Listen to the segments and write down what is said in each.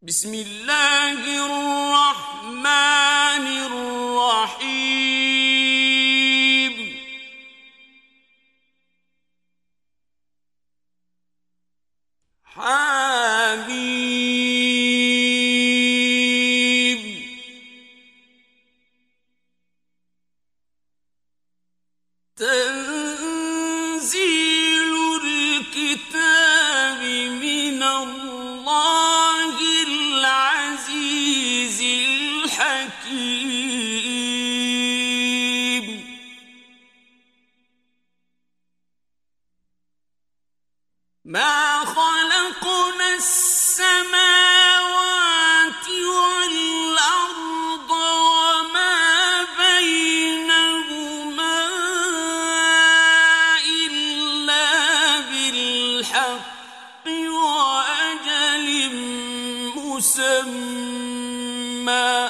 بسم الله الرحمن الرحيم حميم تنزيل الكتاب من الله العزيز الحكيم ما خلقنا السماوات والأرض وما بينهما إلا بالحق وأجل مسمى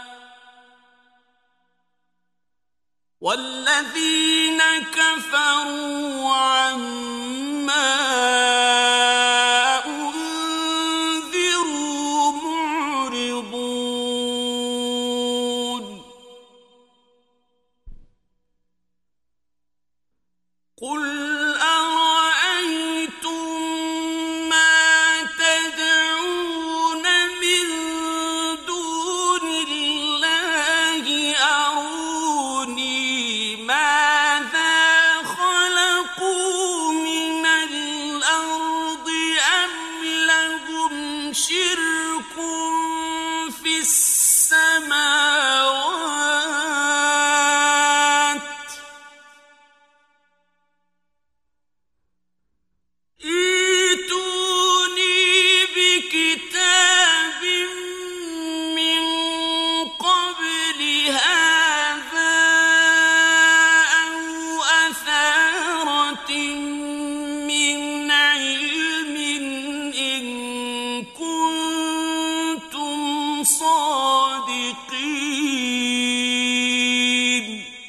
والذين كفروا عما أنذروا معرضون قل أرأيتم ما تدعون من دون الله أروني ماذا خلقوا من الأرض أم لهم شرك في السماوات ائتوني بكتاب من قبل هذا أو أثارة من علم إن كنتم صادقين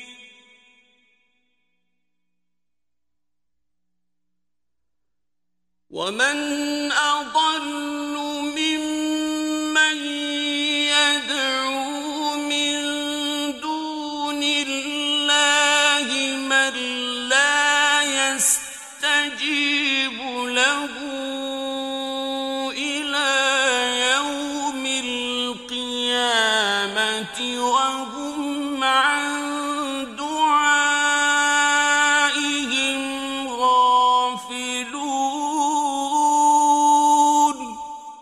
ومن أضل ممن يدعو من دون الله من لا يستجيب له إلى يوم القيامة وهم عن دعائهم غافلون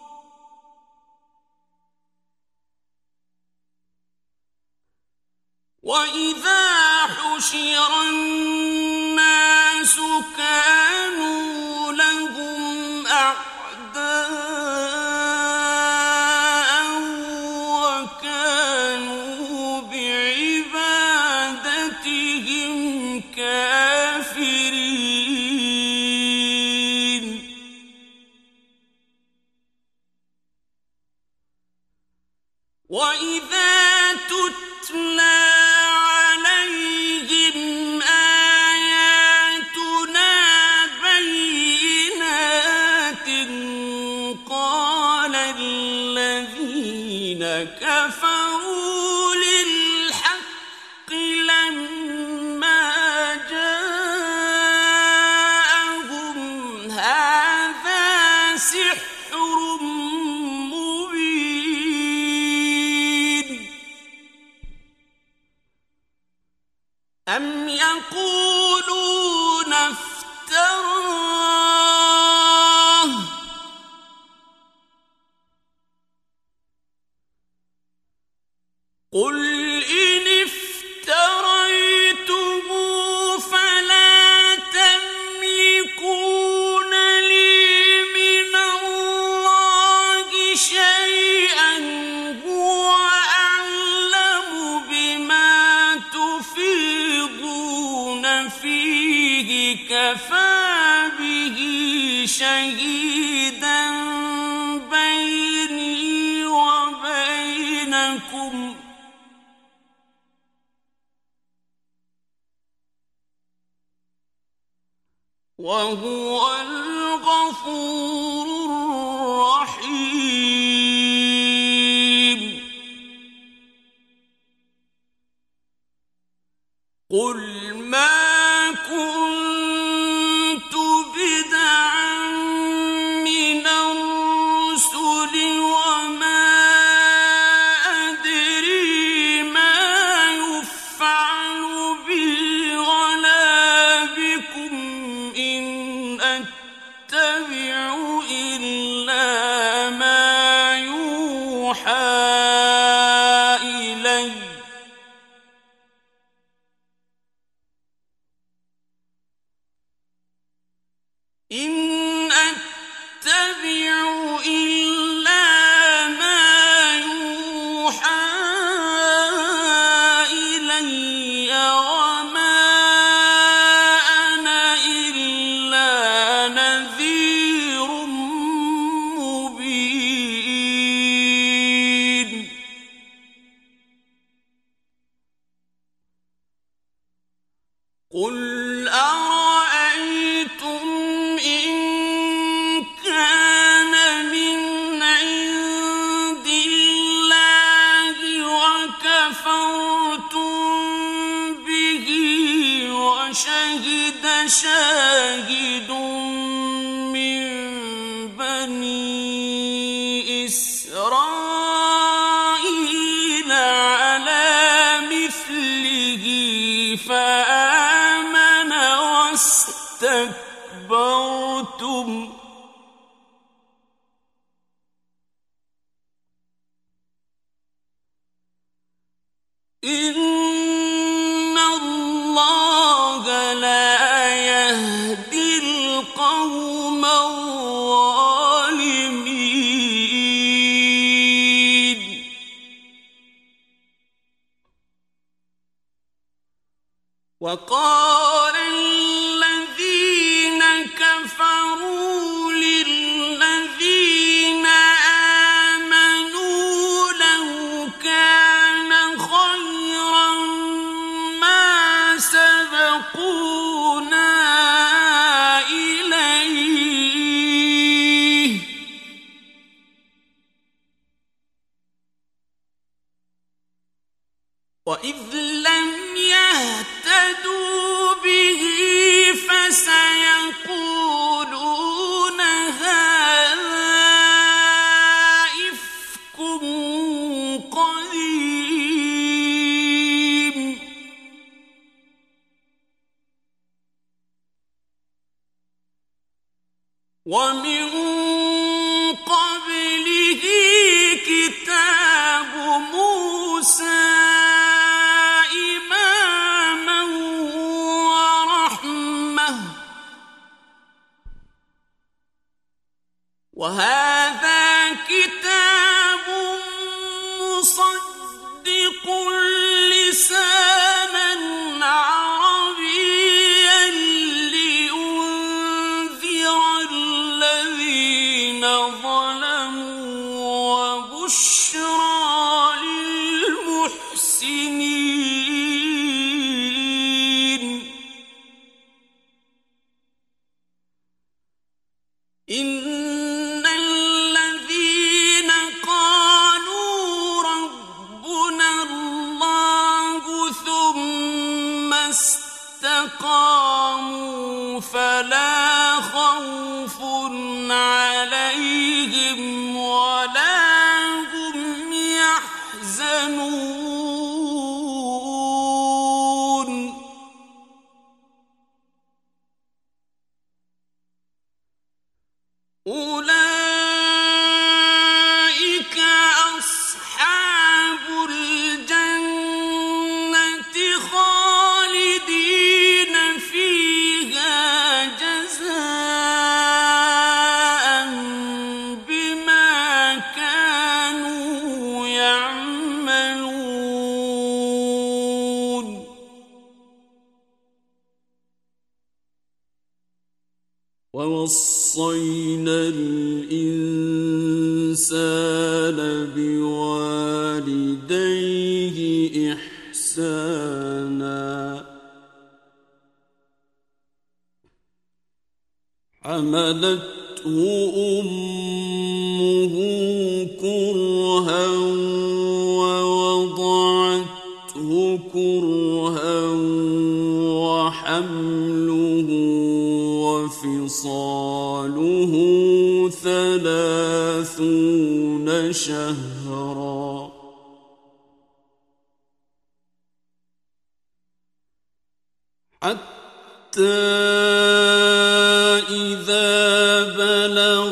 وإذا حشر الناس كانوا لهم أعداء وكانوا بعبادتهم كافرين وإذا تتلى عليهم آياتنا بينات قال الذين كفروا للحق لما جاءهم هذا سحر مبين أم يقولون افتراه قل إن افتريته فلا تملكون لي من الله شيئا هو أعلم بما تفيضون فيه كفى به شهيدا بيني وبينكم وهو الغفور الرحيم قل ما كنت بدعا من الرسل وما أدري ما يفعل بي ولا بكم إن أتبع إلا ما يوحى إلي إن أتبع إلا ما يوحى إلي وما أنا إلا نذير مبين قل أرأيتم إن كان من عند الله وكفرتم به وشهد شاهد من بني إسرائيل على مثله فآمن واستكبرتم إن الله لا يهدي القوم الظالمين وقال الذين كفروا للذين آمنوا لو كان خيرا ما سبقونا إليه وإذ لم يهتدوا به فسيقولون هذا إفك قديم ومن قبله كتاب موسى إماما ورحمة وهذا كتاب مصدق لسانا عربيا لينذر الذين ظلموا وبشرى للمحسنين إن الذين قالوا ربنا الله ثم استقاموا فلا خوف عليهم ولا هم يحزنون أولئك أصحاب الجنة خالدين فيها جزاء بما كانوا يعملون ووصينا الإنسان بوالديه إحسانا حملته أمه كرها ووضعته كرها شهرا حتى إذا بلغ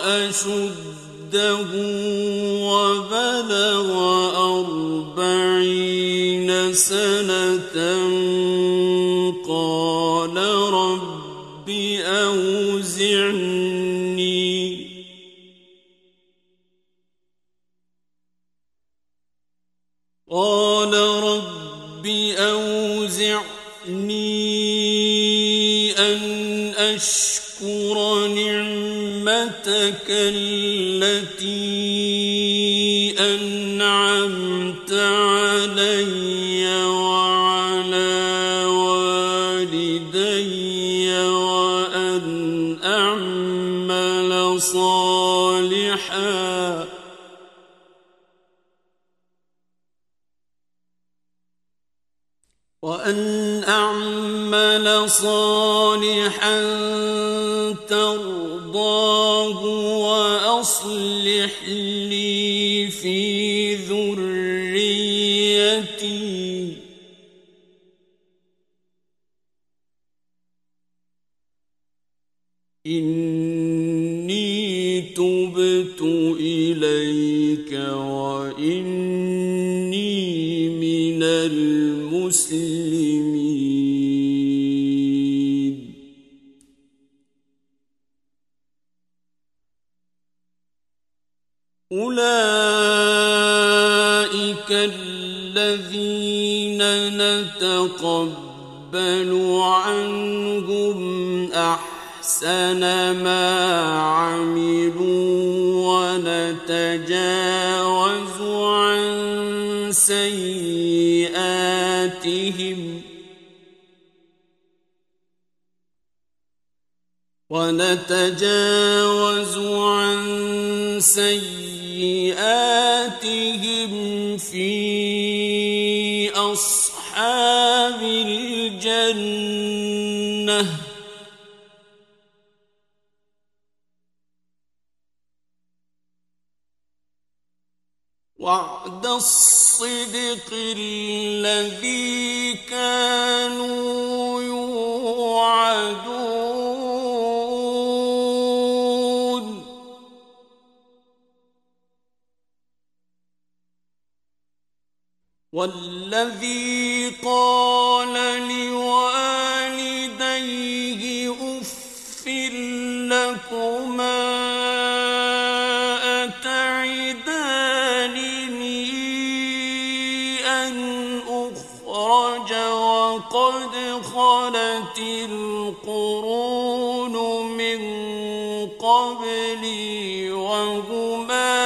أشده وبلغ 40 سنة قال رب أوزعني أن أشكر نعمتك التي أنعمت علي وعلى والدي وأن أعمل صالحا ترضاه وأصلح لي في ذريتي إني تبت إليك وإني من المسلمين. أولئك الذين نتقبل عنهم أحسن ما عملوا ونتجاوز عن سيئاتهم في أصحاب الجنة وعد الصدق الذي كانوا يوعدون. والذي قال لوالديه أف لكما وقد خلت القرون من قبلي وهما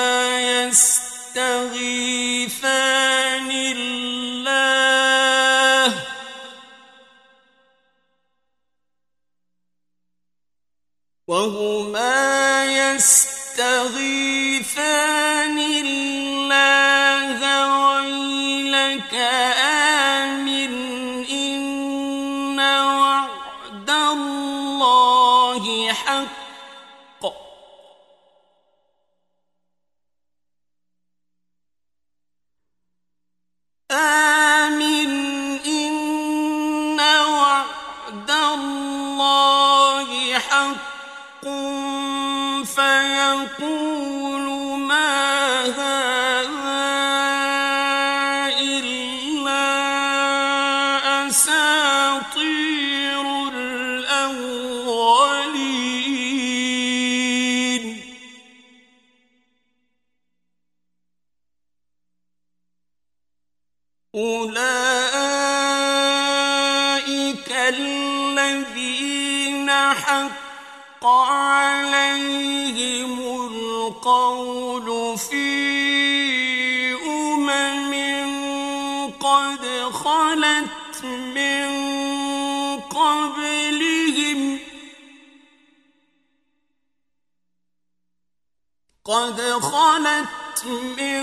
يستغيثان الله ويلك آمن إن وعد الله حق آمن إن وعد الله حق فيقول ما هذا إلا أساطير الأولين. أولئك الذين حق عليهم القول في قد خلت من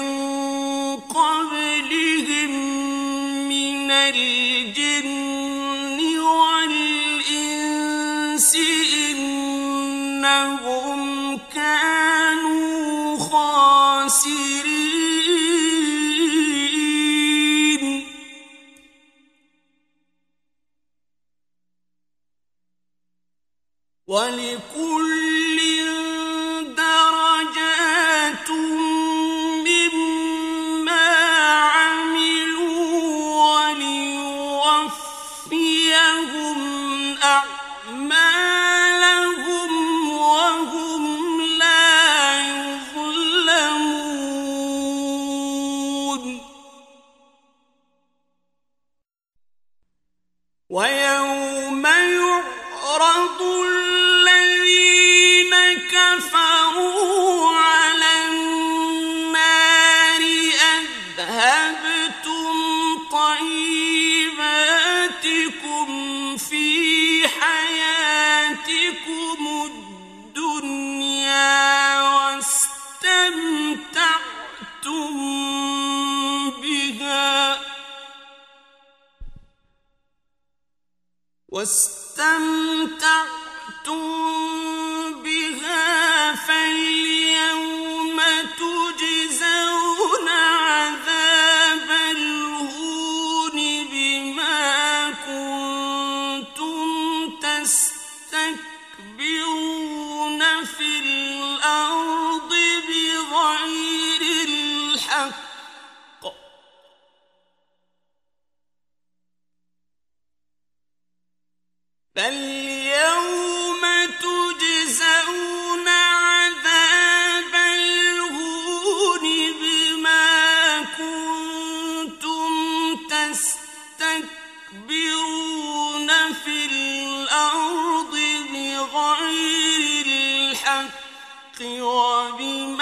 قبلهم من الجن والإنس إنهم كانوا خاسرين. الخاسرين ولكل درجات مما عملوا وليوفيهم أعمالهم وهم لا يظلمون ويوم يعرض الذين كفروا على النار أذهبتم طيباتكم في حياتكم الدنيا واستمتعتم بها فاليوم تجزون عذاب الهون بما كنتم تستكبرون في الأرض بغير الحق فاليوم تجزون عذاب الهون بما كنتم تستكبرون في الأرض بغير الحق وبما